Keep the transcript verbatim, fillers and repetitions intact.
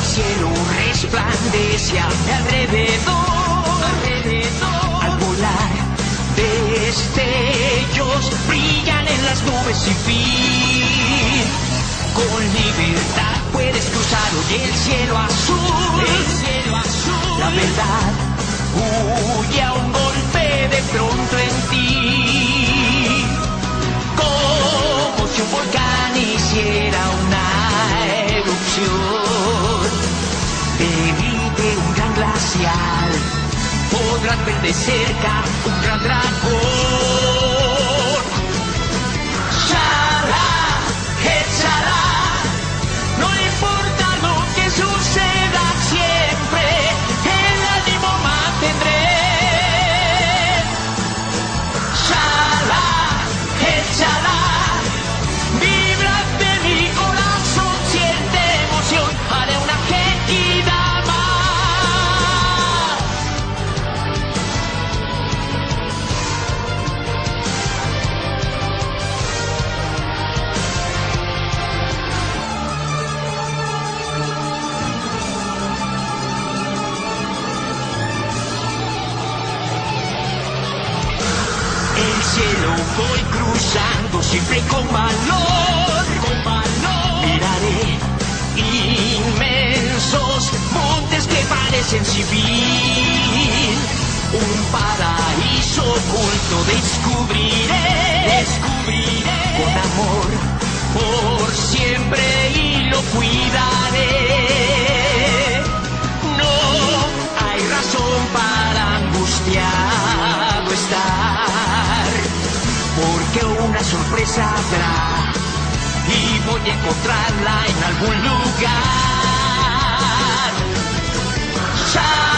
cielo resplandece a mi alrededor, alrededor. Al volar, destellos brillan en las nubes sin fin. Con libertad puedes cruzar hoy el cielo azul, el cielo azul. La verdad huye a un golpe de pronto en ti, como si un volcán hiciera una erupción. Evite un gran glacial, podrás ver de cerca un gran dragón. Shalá, Echará, no importa lo que suceda siempre, el ánimo mantendré. Shalá, Echará, vibra de mi corazón, siente emoción, haré una genkidama. El cielo voy cruzando siempre con valor, con valor. Miraré inmensos montes que parecen civil. Un paraíso oculto descubriré, descubriré. Con amor por siempre y lo cuidaré. No hay razón para angustiado estar, porque una sorpresa habrá y voy a encontrarla en algún lugar.